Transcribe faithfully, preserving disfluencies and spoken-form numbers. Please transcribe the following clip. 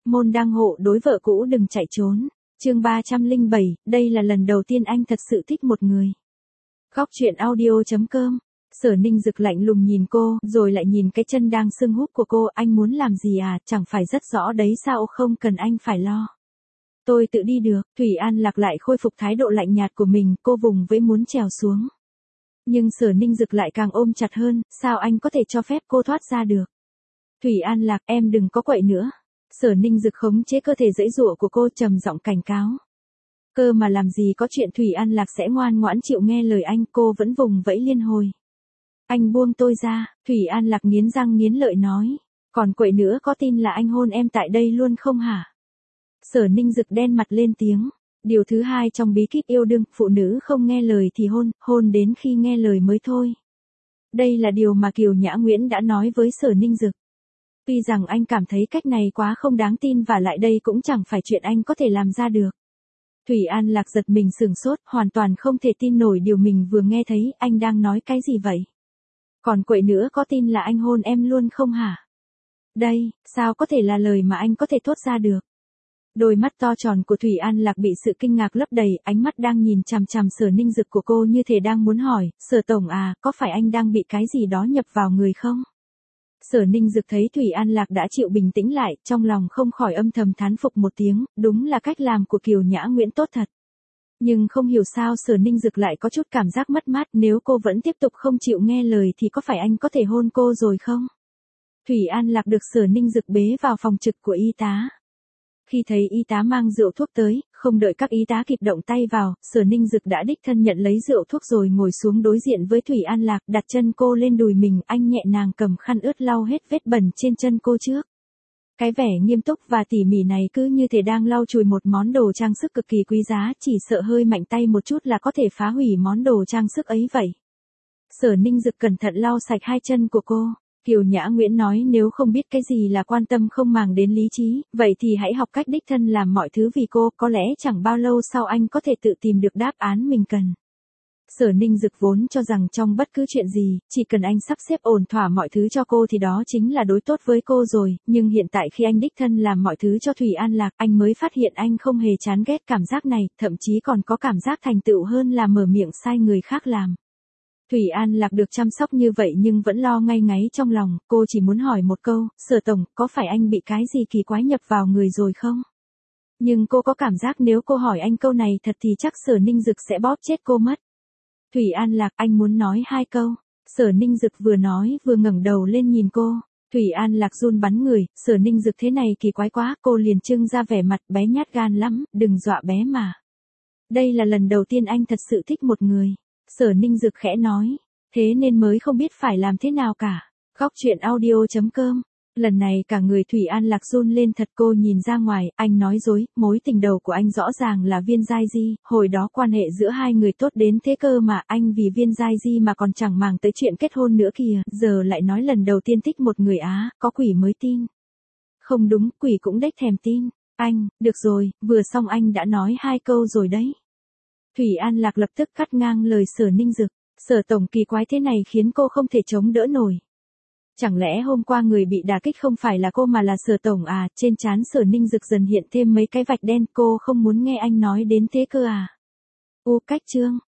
môn đăng hộ đối vợ cũ đừng chạy trốn. Chương ba trăm lẻ bảy, đây là lần đầu tiên anh thật sự thích một người. Góc truyện audio chấm com. Sở Ninh Dực lạnh lùng nhìn cô, rồi lại nhìn cái chân đang sưng húp của cô, anh muốn làm gì à, chẳng phải rất rõ đấy sao, không cần anh phải lo. Tôi tự đi được. Thủy An Lạc lại khôi phục thái độ lạnh nhạt của mình, cô vùng vẫy muốn trèo xuống. Nhưng Sở Ninh Dực lại càng ôm chặt hơn, sao anh có thể cho phép cô thoát ra được. Thủy An Lạc, em đừng có quậy nữa. Sở Ninh Dực khống chế cơ thể giãy giụa của cô, trầm giọng cảnh cáo. Cơ mà làm gì có chuyện Thủy An Lạc sẽ ngoan ngoãn chịu nghe lời anh, cô vẫn vùng vẫy liên hồi. Anh buông tôi ra. Thủy An Lạc nghiến răng nghiến lợi nói. Còn quậy nữa, có tin là anh hôn em tại đây luôn không hả? Sở Ninh Dực đen mặt lên tiếng. Điều thứ hai trong bí kíp yêu đương, phụ nữ không nghe lời thì hôn, hôn đến khi nghe lời mới thôi. Đây là điều mà Kiều Nhã Nguyễn đã nói với Sở Ninh Dực. Tuy rằng anh cảm thấy cách này quá không đáng tin và lại đây cũng chẳng phải chuyện anh có thể làm ra được. Thủy An Lạc giật mình sửng sốt, hoàn toàn không thể tin nổi điều mình vừa nghe thấy, anh đang nói cái gì vậy? Còn quậy nữa, có tin là anh hôn em luôn không hả? Đây, sao có thể là lời mà anh có thể thốt ra được? Đôi mắt to tròn của Thủy An Lạc bị sự kinh ngạc lấp đầy, ánh mắt đang nhìn chằm chằm Sở Ninh Dực của cô như thể đang muốn hỏi, Sở Tổng à, có phải anh đang bị cái gì đó nhập vào người không? Sở Ninh Dực thấy Thủy An Lạc đã chịu bình tĩnh lại, trong lòng không khỏi âm thầm thán phục một tiếng, đúng là cách làm của Kiều Nhã Nguyễn tốt thật. Nhưng không hiểu sao Sở Ninh Dực lại có chút cảm giác mất mát, nếu cô vẫn tiếp tục không chịu nghe lời thì có phải anh có thể hôn cô rồi không? Thủy An Lạc được Sở Ninh Dực bế vào phòng trực của y tá. Khi thấy y tá mang rượu thuốc tới, không đợi các y tá kịp động tay vào, Sở Ninh Dực đã đích thân nhận lấy rượu thuốc rồi ngồi xuống đối diện với Thủy An Lạc, đặt chân cô lên đùi mình, anh nhẹ nhàng cầm khăn ướt lau hết vết bẩn trên chân cô trước. Cái vẻ nghiêm túc và tỉ mỉ này cứ như thể đang lau chùi một món đồ trang sức cực kỳ quý giá, chỉ sợ hơi mạnh tay một chút là có thể phá hủy món đồ trang sức ấy vậy. Sở Ninh Dực cẩn thận lau sạch hai chân của cô. Kiều Nhã Nguyễn nói, nếu không biết cái gì là quan tâm không màng đến lý trí, vậy thì hãy học cách đích thân làm mọi thứ vì cô, có lẽ chẳng bao lâu sau anh có thể tự tìm được đáp án mình cần. Sở Ninh Dực vốn cho rằng trong bất cứ chuyện gì, chỉ cần anh sắp xếp ổn thỏa mọi thứ cho cô thì đó chính là đối tốt với cô rồi, nhưng hiện tại khi anh đích thân làm mọi thứ cho Thủy An Lạc, anh mới phát hiện anh không hề chán ghét cảm giác này, thậm chí còn có cảm giác thành tựu hơn là mở miệng sai người khác làm. Thủy An Lạc được chăm sóc như vậy nhưng vẫn lo ngay ngáy trong lòng, cô chỉ muốn hỏi một câu, Sở Tổng, có phải anh bị cái gì kỳ quái nhập vào người rồi không? Nhưng cô có cảm giác nếu cô hỏi anh câu này thật thì chắc Sở Ninh Dực sẽ bóp chết cô mất. Thủy An Lạc, anh muốn nói hai câu. Sở Ninh Dực vừa nói vừa ngẩng đầu lên nhìn cô. Thủy An Lạc run bắn người, Sở Ninh Dực thế này kỳ quái quá, cô liền trưng ra vẻ mặt bé nhát gan lắm, đừng dọa bé mà. Đây là lần đầu tiên anh thật sự thích một người. Sở Ninh Dực khẽ nói, thế nên mới không biết phải làm thế nào cả. Góc truyện audio chấm com. Lần này cả người Thủy An Lạc run lên thật, cô nhìn ra ngoài, anh nói dối, mối tình đầu của anh rõ ràng là Viên Giai Di, hồi đó quan hệ giữa hai người tốt đến thế cơ mà, anh vì Viên Giai Di mà còn chẳng màng tới chuyện kết hôn nữa kìa, giờ lại nói lần đầu tiên thích một người á, có quỷ mới tin. Không đúng, quỷ cũng đếch thèm tin. Anh, được rồi, vừa xong anh đã nói hai câu rồi đấy. Thủy An Lạc lập tức cắt ngang lời Sở Ninh Dực, Sở Tổng kỳ quái thế này khiến cô không thể chống đỡ nổi. Chẳng lẽ hôm qua người bị đả kích không phải là cô mà là Sở Tổng à? Trên trán Sở Ninh Dực dần hiện thêm mấy cái vạch đen, cô không muốn nghe anh nói đến thế cơ à? U cách chương.